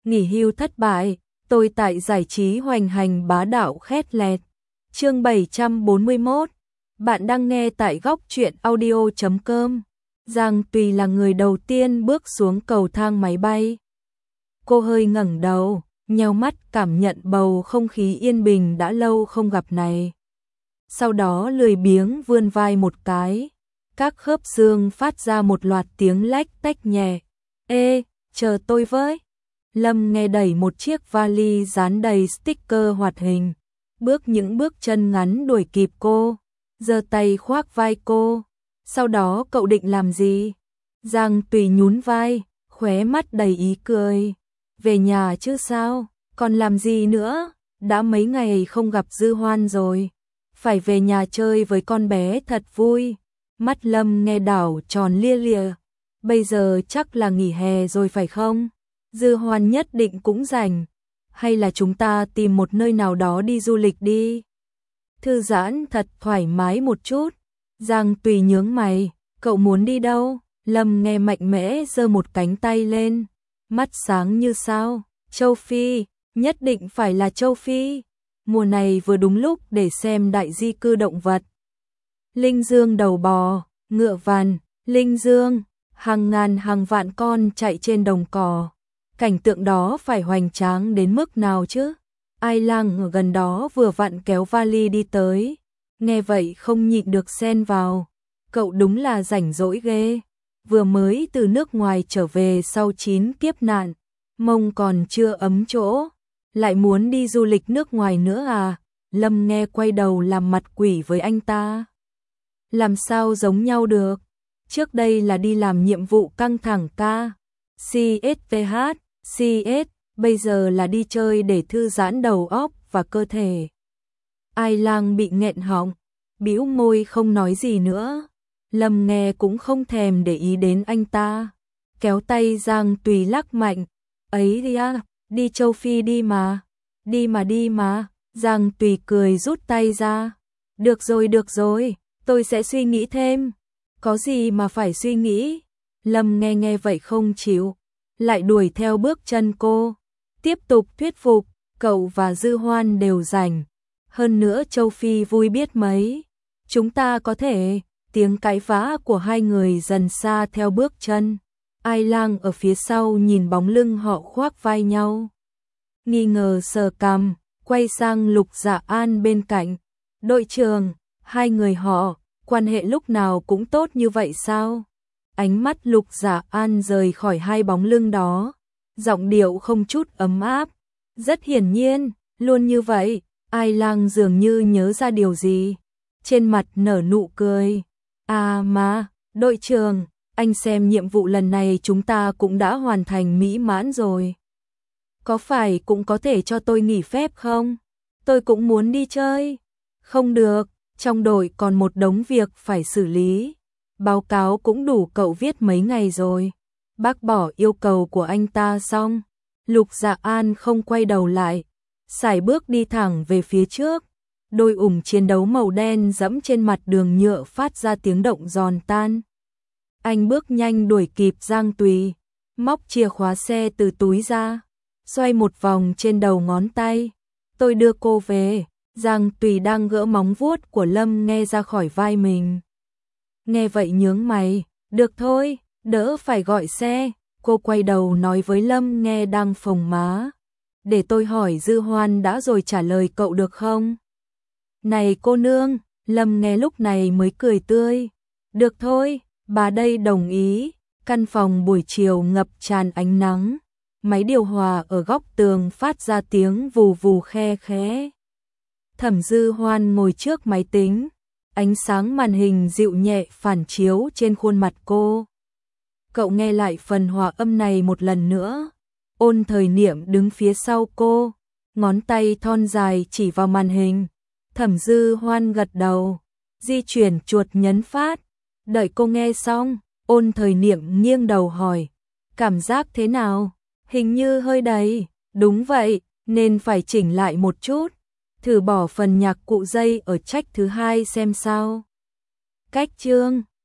nghỉ hưu thất bại, tôi tại giải trí hoành hành bá đạo khét lẹt. Chương 741, bạn đang nghe tại góc truyện audio.com. Giang Tùy là người đầu tiên bước xuống cầu thang máy bay. Cô hơi ngẩng đầu, nheo mắt cảm nhận bầu không khí yên bình đã lâu không gặp này. Sau đó lười biếng vươn vai một cái, các khớp xương phát ra một loạt tiếng lách tách nhẹ. Ê, chờ tôi với. Lâm nghe đẩy một chiếc vali dán đầy sticker hoạt hình, những bước chân ngắn đuổi kịp cô, giơ tay khoác vai cô. Sau đó cậu định làm gì? Giang Tùy nhún vai, khóe mắt đầy ý cười. Về nhà chứ sao, còn làm gì nữa, đã mấy ngày không gặp Dư Hoan rồi. Phải về nhà chơi với con bé thật vui. Mắt Lâm nghe đảo tròn lia lịa. Bây giờ chắc là nghỉ hè rồi phải không? Dư Hoan nhất định cũng rảnh. Hay là chúng ta tìm một nơi nào đó đi du lịch đi? Thư giãn thật thoải mái một chút. Giang Tùy nhướng mày, cậu muốn đi đâu? Lâm nghe mạnh mẽ giơ một cánh tay lên, mắt sáng như sao. Châu Phi, nhất định phải là châu Phi. Mùa này vừa đúng lúc để xem đại di cư động vật. Linh dương đầu bò, ngựa vằn, linh dương, hàng ngàn hàng vạn con chạy trên đồng cỏ. Cảnh tượng đó phải hoành tráng đến mức nào chứ? Ai Lang ở gần đó vừa vặn kéo vali đi tới. Nghe vậy không nhịn được xen vào. Cậu đúng là rảnh rỗi ghê. Vừa mới từ nước ngoài trở về sau 9 kiếp nạn. Mông còn chưa ấm chỗ. Lại muốn đi du lịch nước ngoài nữa à? Lâm nghe quay đầu làm mặt quỷ với anh ta. Làm sao giống nhau được? Trước đây là đi làm nhiệm vụ căng thẳng ca. CSVH, CS, bây giờ là đi chơi để thư giãn đầu óc và cơ thể. Ai Lang bị nghẹn họng, bĩu môi không nói gì nữa. Lâm nghe cũng không thèm để ý đến anh ta. Kéo tay Giang Tùy lắc mạnh. Ấy đi à, đi châu Phi đi mà. Đi mà. Giang Tùy cười rút tay ra. Được rồi, tôi sẽ suy nghĩ thêm. Có gì mà phải suy nghĩ? Lâm nghe vậy không chịu, lại đuổi theo bước chân cô. Tiếp tục thuyết phục, cậu và Dư Hoan đều rảnh. Hơn nữa châu Phi vui biết mấy. Chúng ta có thể. Tiếng cãi vã của hai người dần xa theo bước chân. Ai Lang ở phía sau nhìn bóng lưng họ khoác vai nhau, nghi ngờ sờ cằm, quay sang Lục Dạ An bên cạnh. Đội trưởng, hai người họ, quan hệ lúc nào cũng tốt như vậy sao? Ánh mắt Lục Dạ An rời khỏi hai bóng lưng đó, giọng điệu không chút ấm áp. Rất hiển nhiên, luôn như vậy. Ai Lang dường như nhớ ra điều gì, trên mặt nở nụ cười. À mà, đội trưởng, anh xem nhiệm vụ lần này chúng ta cũng đã hoàn thành mỹ mãn rồi. Có phải cũng có thể cho tôi nghỉ phép không? Tôi cũng muốn đi chơi. Không được, trong đội còn một đống việc phải xử lý. Báo cáo cũng đủ cậu viết mấy ngày rồi. Bác bỏ yêu cầu của anh ta xong. Lục Dạ An không quay đầu lại, sải bước đi thẳng về phía trước. Đôi ủng chiến đấu màu đen dẫm trên mặt đường nhựa phát ra tiếng động giòn tan. Anh bước nhanh đuổi kịp Giang Tùy, móc chìa khóa xe từ túi ra, xoay một vòng trên đầu ngón tay. Tôi đưa cô về. Giang Tùy đang gỡ móng vuốt của Lâm nghe ra khỏi vai mình. Nghe vậy nhướng mày. Được thôi, đỡ phải gọi xe. Cô quay đầu nói với Lâm nghe đang phồng má. Để tôi hỏi Dư Hoan đã rồi trả lời cậu được không? Này cô nương, Lâm nghe lúc này mới cười tươi. Được thôi, bà đây đồng ý. Căn phòng buổi chiều ngập tràn ánh nắng. Máy điều hòa ở góc tường phát ra tiếng vù vù khe khẽ. Thẩm Dư Hoan ngồi trước máy tính. Ánh sáng màn hình dịu nhẹ phản chiếu trên khuôn mặt cô. Cậu nghe lại phần hòa âm này một lần nữa. Ôn Thời Niệm đứng phía sau cô, ngón tay thon dài chỉ vào màn hình. Thẩm Dư Hoan gật đầu, di chuyển chuột nhấn phát. Đợi cô nghe xong, Ôn Thời Niệm nghiêng đầu hỏi, cảm giác thế nào? Hình như hơi đầy. Đúng vậy, nên phải chỉnh lại một chút. Thử bỏ phần nhạc cụ dây ở track thứ 2 xem sao. Cách chương